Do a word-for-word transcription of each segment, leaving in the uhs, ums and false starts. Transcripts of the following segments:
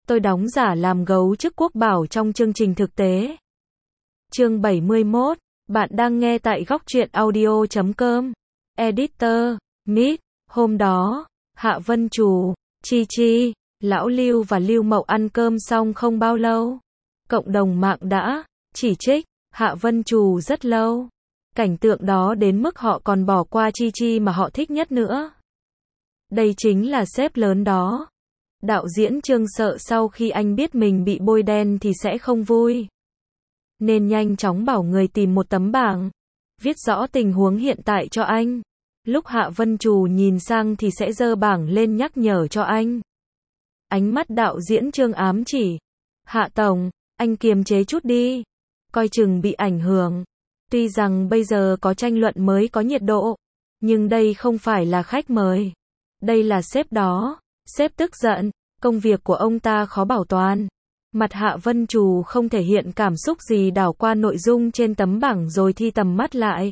tôi đóng giả làm gấu chức quốc bảo trong chương trình thực tế. Chương bảy mươi mốt, bạn đang nghe tại góc truyện audio chấm com. Editor, Mít, hôm đó, Hạ Vân Trù, Chi Chi, Lão Lưu và Lưu Mậu ăn cơm xong không bao lâu. Cộng đồng mạng đã chỉ trích Hạ Vân Trù rất lâu. Cảnh tượng đó đến mức họ còn bỏ qua Chi Chi mà họ thích nhất nữa. Đây chính là sếp lớn đó. Đạo diễn Trương sợ sau khi anh biết mình bị bôi đen thì sẽ không vui, nên nhanh chóng bảo người tìm một tấm bảng, viết rõ tình huống hiện tại cho anh. Lúc Hạ Vân Trù nhìn sang thì sẽ giơ bảng lên nhắc nhở cho anh. Ánh mắt đạo diễn Trương ám chỉ. Hạ Tổng, anh kiềm chế chút đi. Coi chừng bị ảnh hưởng. Tuy rằng bây giờ có tranh luận mới có nhiệt độ, nhưng đây không phải là khách mời. Đây là sếp đó. Sếp tức giận, công việc của ông ta khó bảo toàn. Mặt Hạ Vân Trù không thể hiện cảm xúc gì, đảo qua nội dung trên tấm bảng rồi thi tầm mắt lại.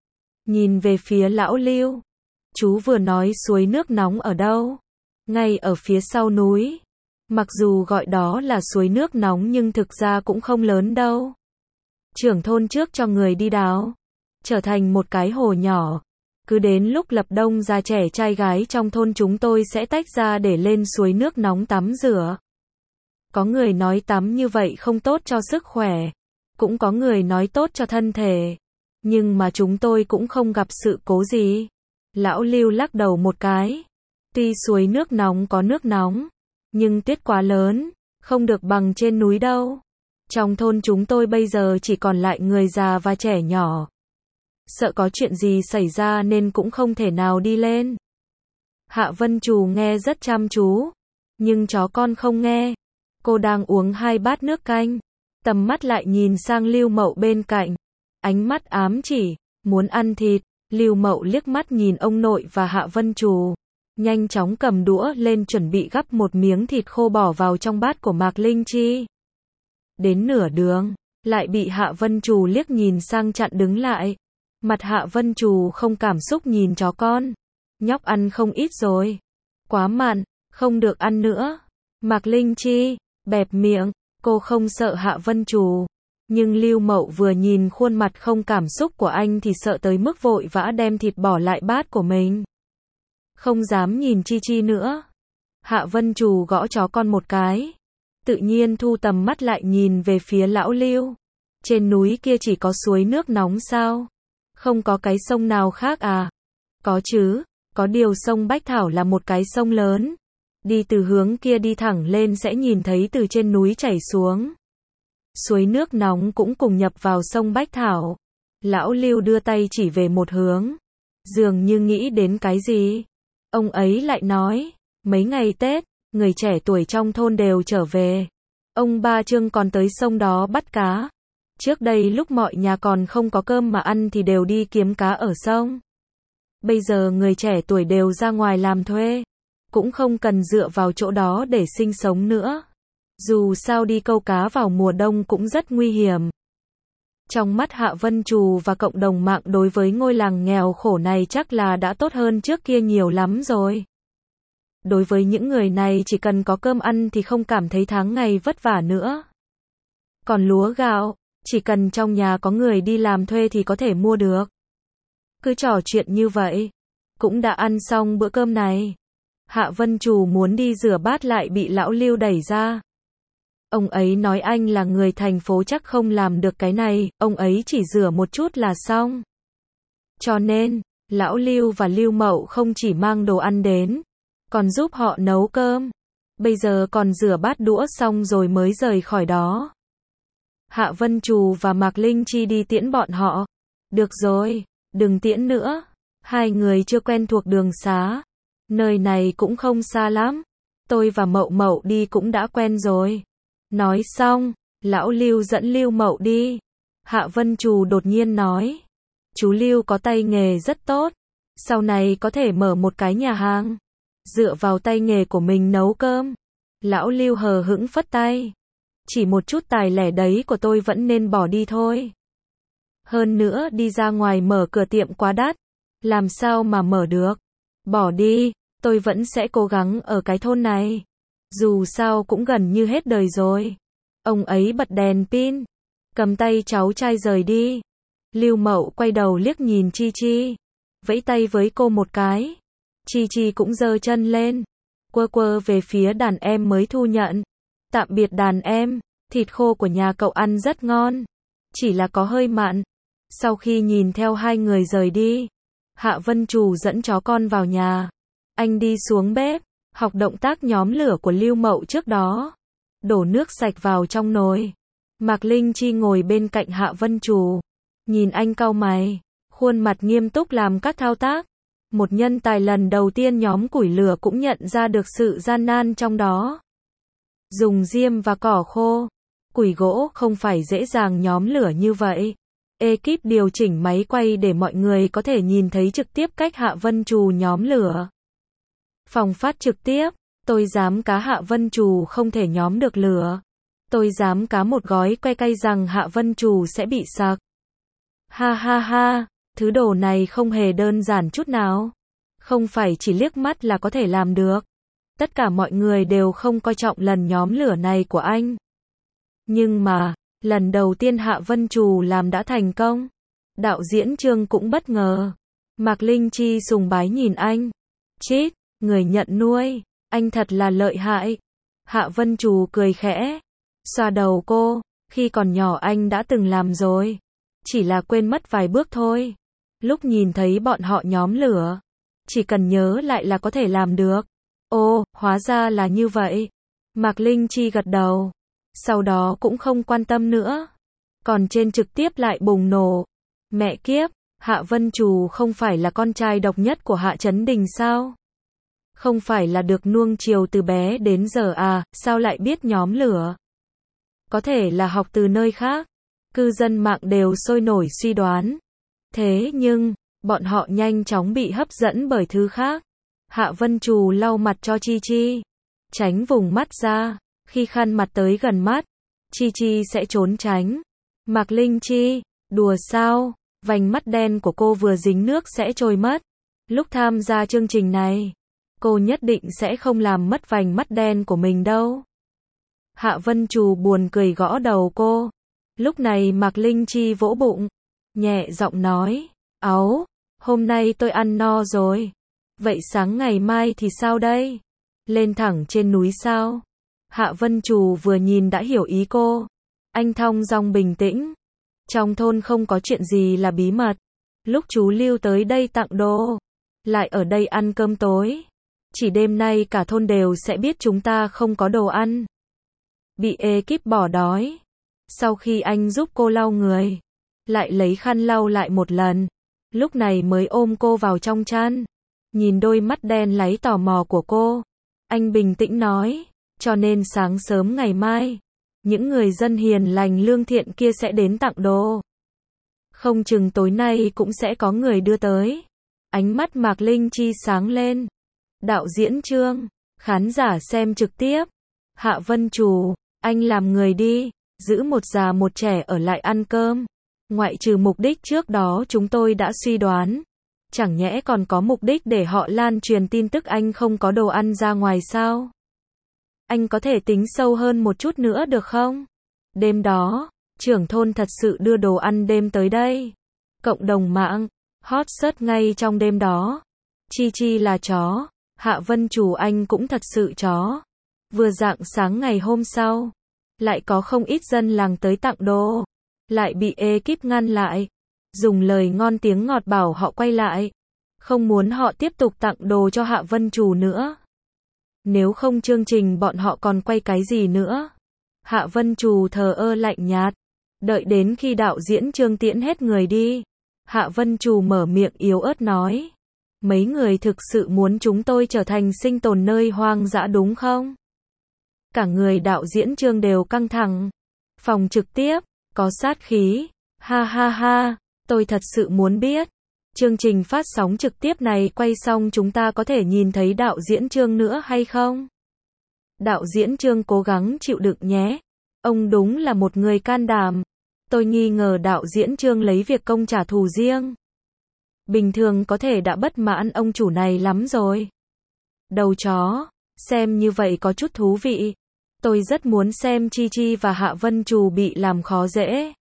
Nhìn về phía Lão Lưu. Chú vừa nói suối nước nóng ở đâu? Ngay ở phía sau núi. Mặc dù gọi đó là suối nước nóng nhưng thực ra cũng không lớn đâu. Trưởng thôn trước cho người đi đào, trở thành một cái hồ nhỏ. Cứ đến lúc lập đông ra trẻ trai gái trong thôn chúng tôi sẽ tách ra để lên suối nước nóng tắm rửa. Có người nói tắm như vậy không tốt cho sức khỏe, cũng có người nói tốt cho thân thể. Nhưng mà chúng tôi cũng không gặp sự cố gì. Lão Lưu lắc đầu một cái. Tuy suối nước nóng có nước nóng, nhưng tuyết quá lớn, không được bằng trên núi đâu. Trong thôn chúng tôi bây giờ chỉ còn lại người già và trẻ nhỏ. Sợ có chuyện gì xảy ra nên cũng không thể nào đi lên. Hạ Vân Trù nghe rất chăm chú, nhưng chó con không nghe. Cô đang uống hai bát nước canh, tầm mắt lại nhìn sang Lưu Mậu bên cạnh. Ánh mắt ám chỉ, muốn ăn thịt. Lưu Mậu liếc mắt nhìn ông nội và Hạ Vân Trù, nhanh chóng cầm đũa lên chuẩn bị gắp một miếng thịt khô bỏ vào trong bát của Mạc Linh Chi. Đến nửa đường, lại bị Hạ Vân Trù liếc nhìn sang chặn đứng lại. Mặt Hạ Vân Trù không cảm xúc nhìn chó con. Nhóc ăn không ít rồi. Quá mặn, không được ăn nữa. Mạc Linh Chi bẹp miệng, cô không sợ Hạ Vân Trù. Nhưng Lưu Mậu vừa nhìn khuôn mặt không cảm xúc của anh thì sợ tới mức vội vã đem thịt bỏ lại bát của mình. Không dám nhìn Chi Chi nữa. Hạ Vân Trù gõ chó con một cái. Tự nhiên thu tầm mắt lại nhìn về phía Lão Lưu. Trên núi kia chỉ có suối nước nóng sao? Không có cái sông nào khác à? Có chứ, có điều sông Bách Thảo là một cái sông lớn. Đi từ hướng kia đi thẳng lên sẽ nhìn thấy từ trên núi chảy xuống. Suối nước nóng cũng cùng nhập vào sông Bách Thảo. Lão Lưu đưa tay chỉ về một hướng. Dường như nghĩ đến cái gì. Ông ấy lại nói, mấy ngày Tết, người trẻ tuổi trong thôn đều trở về. Ông ba Trương còn tới sông đó bắt cá. Trước đây lúc mọi nhà còn không có cơm mà ăn thì đều đi kiếm cá ở sông. Bây giờ người trẻ tuổi đều ra ngoài làm thuê, cũng không cần dựa vào chỗ đó để sinh sống nữa. Dù sao đi câu cá vào mùa đông cũng rất nguy hiểm. Trong mắt Hạ Vân Trù và cộng đồng mạng đối với ngôi làng nghèo khổ này chắc là đã tốt hơn trước kia nhiều lắm rồi. Đối với những người này chỉ cần có cơm ăn thì không cảm thấy tháng ngày vất vả nữa. Còn lúa gạo, chỉ cần trong nhà có người đi làm thuê thì có thể mua được. Cứ trò chuyện như vậy, cũng đã ăn xong bữa cơm này. Hạ Vân Trù muốn đi rửa bát lại bị Lão Lưu đẩy ra. Ông ấy nói anh là người thành phố chắc không làm được cái này, ông ấy chỉ rửa một chút là xong. Cho nên, Lão Lưu và Lưu Mậu không chỉ mang đồ ăn đến, còn giúp họ nấu cơm. Bây giờ còn rửa bát đũa xong rồi mới rời khỏi đó. Hạ Vân Trù và Mạc Linh Chi đi tiễn bọn họ. Được rồi, đừng tiễn nữa. Hai người chưa quen thuộc đường xá. Nơi này cũng không xa lắm. Tôi và Mậu Mậu đi cũng đã quen rồi. Nói xong, Lão Lưu dẫn Lưu Mậu đi. Hạ Vân Trù đột nhiên nói. Chú Lưu có tay nghề rất tốt. Sau này có thể mở một cái nhà hàng. Dựa vào tay nghề của mình nấu cơm. Lão Lưu hờ hững phất tay. Chỉ một chút tài lẻ đấy của tôi vẫn nên bỏ đi thôi. Hơn nữa đi ra ngoài mở cửa tiệm quá đắt. Làm sao mà mở được? Bỏ đi, tôi vẫn sẽ cố gắng ở cái thôn này. Dù sao cũng gần như hết đời rồi. Ông ấy bật đèn pin, cầm tay cháu trai rời đi. Lưu Mậu quay đầu liếc nhìn Chi Chi, vẫy tay với cô một cái. Chi Chi cũng giơ chân lên, quơ quơ về phía đàn em mới thu nhận. Tạm biệt đàn em, thịt khô của nhà cậu ăn rất ngon, chỉ là có hơi mặn. Sau khi nhìn theo hai người rời đi, Hạ Vân Trù dẫn chó con vào nhà. Anh đi xuống bếp, học động tác nhóm lửa của Lưu Mậu trước đó. Đổ nước sạch vào trong nồi. Mạc Linh Chi ngồi bên cạnh Hạ Vân Trù, nhìn anh cau mày, khuôn mặt nghiêm túc làm các thao tác. Một nhân tài lần đầu tiên nhóm củi lửa cũng nhận ra được sự gian nan trong đó. Dùng diêm và cỏ khô, củi gỗ không phải dễ dàng nhóm lửa như vậy. Ekip điều chỉnh máy quay để mọi người có thể nhìn thấy trực tiếp cách Hạ Vân Trù nhóm lửa. Phòng phát trực tiếp, tôi dám cá Hạ Vân Trù không thể nhóm được lửa. Tôi dám cá một gói que cay rằng Hạ Vân Trù sẽ bị sặc. Ha ha ha, thứ đồ này không hề đơn giản chút nào. Không phải chỉ liếc mắt là có thể làm được. Tất cả mọi người đều không coi trọng lần nhóm lửa này của anh. Nhưng mà, lần đầu tiên Hạ Vân Trù làm đã thành công. Đạo diễn Trương cũng bất ngờ. Mạc Linh Chi sùng bái nhìn anh. Chít, người nhận nuôi, anh thật là lợi hại. Hạ Vân Trù cười khẽ, xoa đầu cô, khi còn nhỏ anh đã từng làm rồi. Chỉ là quên mất vài bước thôi. Lúc nhìn thấy bọn họ nhóm lửa, chỉ cần nhớ lại là có thể làm được. Ồ, hóa ra là như vậy. Mạc Linh Chi gật đầu. Sau đó cũng không quan tâm nữa. Còn trên trực tiếp lại bùng nổ. Mẹ kiếp, Hạ Vân Trù không phải là con trai độc nhất của Hạ Chấn Đình sao? Không phải là được nuông chiều từ bé đến giờ à, sao lại biết nhóm lửa? Có thể là học từ nơi khác. Cư dân mạng đều sôi nổi suy đoán. Thế nhưng, bọn họ nhanh chóng bị hấp dẫn bởi thứ khác. Hạ Vân Trù lau mặt cho Chi Chi, tránh vùng mắt ra. Khi khăn mặt tới gần mắt, Chi Chi sẽ trốn tránh. Mạc Linh Chi, đùa sao? Vành mắt đen của cô vừa dính nước sẽ trôi mất. Lúc tham gia chương trình này, cô nhất định sẽ không làm mất vành mắt đen của mình đâu. Hạ Vân Trù buồn cười gõ đầu cô. Lúc này Mạc Linh Chi vỗ bụng, nhẹ giọng nói, áu, hôm nay tôi ăn no rồi. Vậy sáng ngày mai thì sao đây? Lên thẳng trên núi sao? Hạ Vân Trù vừa nhìn đã hiểu ý cô. Anh thong dong bình tĩnh. Trong thôn không có chuyện gì là bí mật. Lúc chú Lưu tới đây tặng đồ, lại ở đây ăn cơm tối. Chỉ đêm nay cả thôn đều sẽ biết chúng ta không có đồ ăn. Bị ekip bỏ đói. Sau khi anh giúp cô lau người, lại lấy khăn lau lại một lần. Lúc này mới ôm cô vào trong chăn. Nhìn đôi mắt đen láy tò mò của cô, anh bình tĩnh nói, cho nên sáng sớm ngày mai, những người dân hiền lành lương thiện kia sẽ đến tặng đồ. Không chừng tối nay cũng sẽ có người đưa tới. Ánh mắt Mạc Linh Chi sáng lên. Đạo diễn Trương, khán giả xem trực tiếp. Hạ Vân Trù, anh làm người đi, giữ một già một trẻ ở lại ăn cơm. Ngoại trừ mục đích trước đó chúng tôi đã suy đoán. Chẳng nhẽ còn có mục đích để họ lan truyền tin tức anh không có đồ ăn ra ngoài sao? Anh có thể tính sâu hơn một chút nữa được không? Đêm đó, trưởng thôn thật sự đưa đồ ăn đêm tới đây. Cộng đồng mạng, hot search ngay trong đêm đó. Chi Chi là chó, Hạ Vân Trù anh cũng thật sự chó. Vừa rạng sáng ngày hôm sau, lại có không ít dân làng tới tặng đồ. Lại bị ekip ngăn lại. Dùng lời ngon tiếng ngọt bảo họ quay lại. Không muốn họ tiếp tục tặng đồ cho Hạ Vân Trù nữa. Nếu không chương trình bọn họ còn quay cái gì nữa? Hạ Vân Trù thờ ơ lạnh nhạt. Đợi đến khi đạo diễn Trương tiễn hết người đi, Hạ Vân Trù mở miệng yếu ớt nói. Mấy người thực sự muốn chúng tôi trở thành sinh tồn nơi hoang dã đúng không? Cả người đạo diễn Trương đều căng thẳng. Phòng trực tiếp, có sát khí. Ha ha ha, tôi thật sự muốn biết. Chương trình phát sóng trực tiếp này quay xong chúng ta có thể nhìn thấy đạo diễn Trương nữa hay không? Đạo diễn Trương cố gắng chịu đựng nhé. Ông đúng là một người can đảm. Tôi nghi ngờ đạo diễn Trương lấy việc công trả thù riêng. Bình thường có thể đã bất mãn ông chủ này lắm rồi. Đầu chó, Xem như vậy có chút thú vị. Tôi rất muốn xem Chi Chi và Hạ Vân Trù bị làm khó dễ.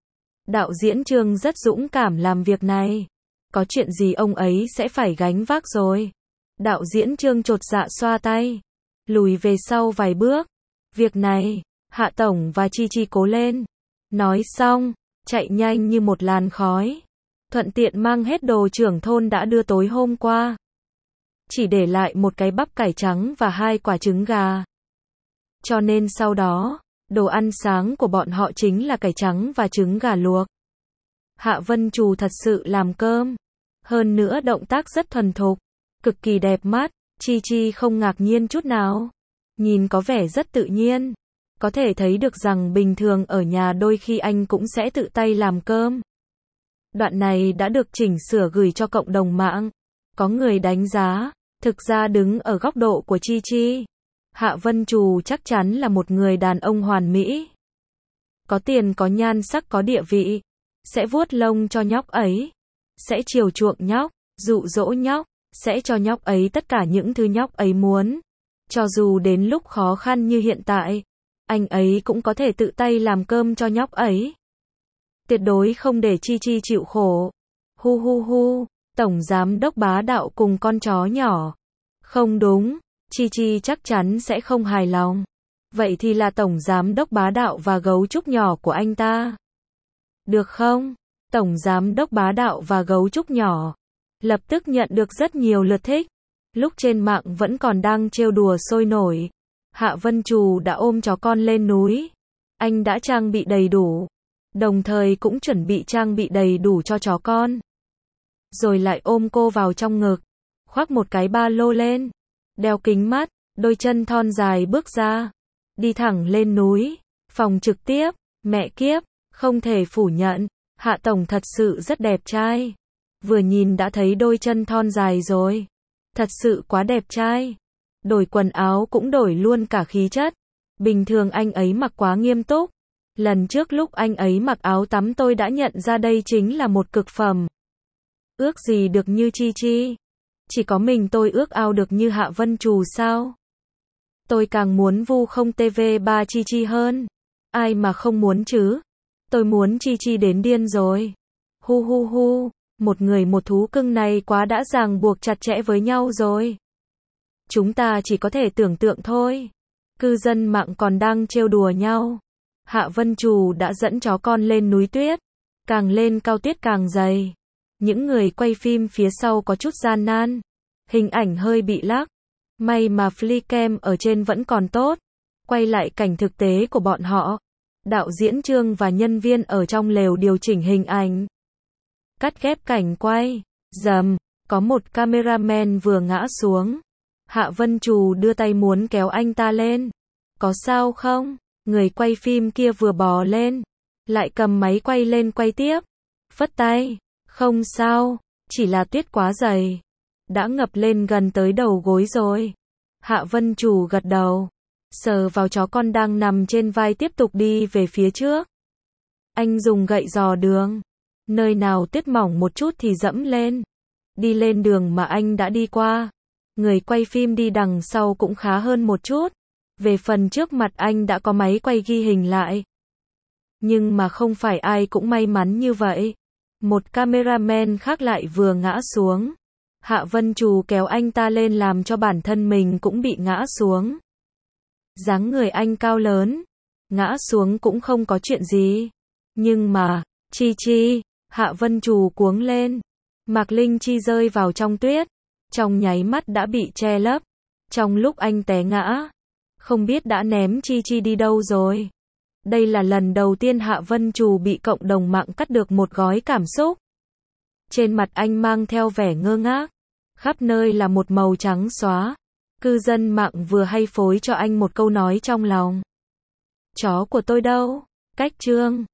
Đạo diễn Trương rất dũng cảm làm việc này. Có chuyện gì ông ấy sẽ phải gánh vác rồi. Đạo diễn Trương chột dạ xoa tay. Lùi về sau vài bước. Việc này, Hạ Tổng và Chi Chi cố lên. Nói xong, chạy nhanh như một làn khói. Thuận tiện mang hết đồ trưởng thôn đã đưa tối hôm qua. Chỉ để lại một cái bắp cải trắng và hai quả trứng gà. Cho nên sau đó, đồ ăn sáng của bọn họ chính là cải trắng và trứng gà luộc. Hạ Vân Trù thật sự làm cơm. Hơn nữa động tác rất thuần thục, cực kỳ đẹp mắt. Chi Chi không ngạc nhiên chút nào. Nhìn có vẻ rất tự nhiên. Có thể thấy được rằng bình thường ở nhà đôi khi anh cũng sẽ tự tay làm cơm. Đoạn này đã được chỉnh sửa gửi cho cộng đồng mạng. Có người đánh giá, thực ra đứng ở góc độ của Chi Chi, Hạ Vân Trù chắc chắn là một người đàn ông hoàn mỹ. Có tiền, có nhan sắc, có địa vị. Sẽ vuốt lông cho nhóc ấy. Sẽ chiều chuộng nhóc, dụ dỗ nhóc. Sẽ cho nhóc ấy tất cả những thứ nhóc ấy muốn. Cho dù đến lúc khó khăn như hiện tại, anh ấy cũng có thể tự tay làm cơm cho nhóc ấy. Tuyệt đối không để Chi Chi chịu khổ. Hu hu hu, Tổng Giám Đốc bá đạo cùng con chó nhỏ. Không đúng, Chi Chi chắc chắn sẽ không hài lòng. Vậy thì là Tổng Giám Đốc bá đạo và gấu trúc nhỏ của anh ta. Được không? Tổng Giám Đốc bá đạo và gấu trúc nhỏ. Lập tức nhận được rất nhiều lượt thích. Lúc trên mạng vẫn còn đang trêu đùa sôi nổi. Hạ Vân Trù đã ôm chó con lên núi. Anh đã trang bị đầy đủ. Đồng thời cũng chuẩn bị trang bị đầy đủ cho chó con. Rồi lại ôm cô vào trong ngực. Khoác một cái ba lô lên. Đeo kính mắt, đôi chân thon dài bước ra. Đi thẳng lên núi. Phòng trực tiếp. Mẹ kiếp, không thể phủ nhận. Hạ Tổng thật sự rất đẹp trai. Vừa nhìn đã thấy đôi chân thon dài rồi. Thật sự quá đẹp trai. Đổi quần áo cũng đổi luôn cả khí chất. Bình thường anh ấy mặc quá nghiêm túc. Lần trước lúc anh ấy mặc áo tắm tôi đã nhận ra đây chính là một cực phẩm. Ước gì được như Chi Chi. Chỉ có mình tôi ước ao được như Hạ Vân Trù sao? Tôi càng muốn vu không tê vê ba Chi Chi hơn. Ai mà không muốn chứ? Tôi muốn Chi Chi đến điên rồi. Hu hu hu, một người một thú cưng này quá đã ràng buộc chặt chẽ với nhau rồi. Chúng ta chỉ có thể tưởng tượng thôi. Cư dân mạng còn đang trêu đùa nhau. Hạ Vân Trù đã dẫn chó con lên núi tuyết. Càng lên cao tuyết càng dày. Những người quay phim phía sau có chút gian nan. Hình ảnh hơi bị lắc. May mà flycam ở trên vẫn còn tốt. Quay lại cảnh thực tế của bọn họ. Đạo diễn Trương và nhân viên ở trong lều điều chỉnh hình ảnh. Cắt ghép cảnh quay. Dầm, có một cameraman vừa ngã xuống. Hạ Vân Trù đưa tay muốn kéo anh ta lên. Có sao không? Người quay phim kia vừa bò lên. Lại cầm máy quay lên quay tiếp. Phất tay. Không sao. Chỉ là tuyết quá dày. Đã ngập lên gần tới đầu gối rồi. Hạ Vân Trù gật đầu. Sờ vào chó con đang nằm trên vai tiếp tục đi về phía trước. Anh dùng gậy dò đường. Nơi nào tuyết mỏng một chút thì dẫm lên. Đi lên đường mà anh đã đi qua. Người quay phim đi đằng sau cũng khá hơn một chút. Về phần trước mặt anh đã có máy quay ghi hình lại. Nhưng mà không phải ai cũng may mắn như vậy. Một cameraman khác lại vừa ngã xuống. Hạ Vân Trù kéo anh ta lên làm cho bản thân mình cũng bị ngã xuống. Dáng người anh cao lớn. Ngã xuống cũng không có chuyện gì. Nhưng mà, Chi Chi, Hạ Vân Trù cuống lên. Mạc Linh Chi rơi vào trong tuyết. Trong nháy mắt đã bị che lấp. Trong lúc anh té ngã. Không biết đã ném Chi Chi đi đâu rồi. Đây là lần đầu tiên Hạ Vân Trù bị cộng đồng mạng cắt được một gói cảm xúc. Trên mặt anh mang theo vẻ ngơ ngác. Khắp nơi là một màu trắng xóa. Cư dân mạng vừa hay phối cho anh một câu nói trong lòng. Chó của tôi đâu? Cách Trương.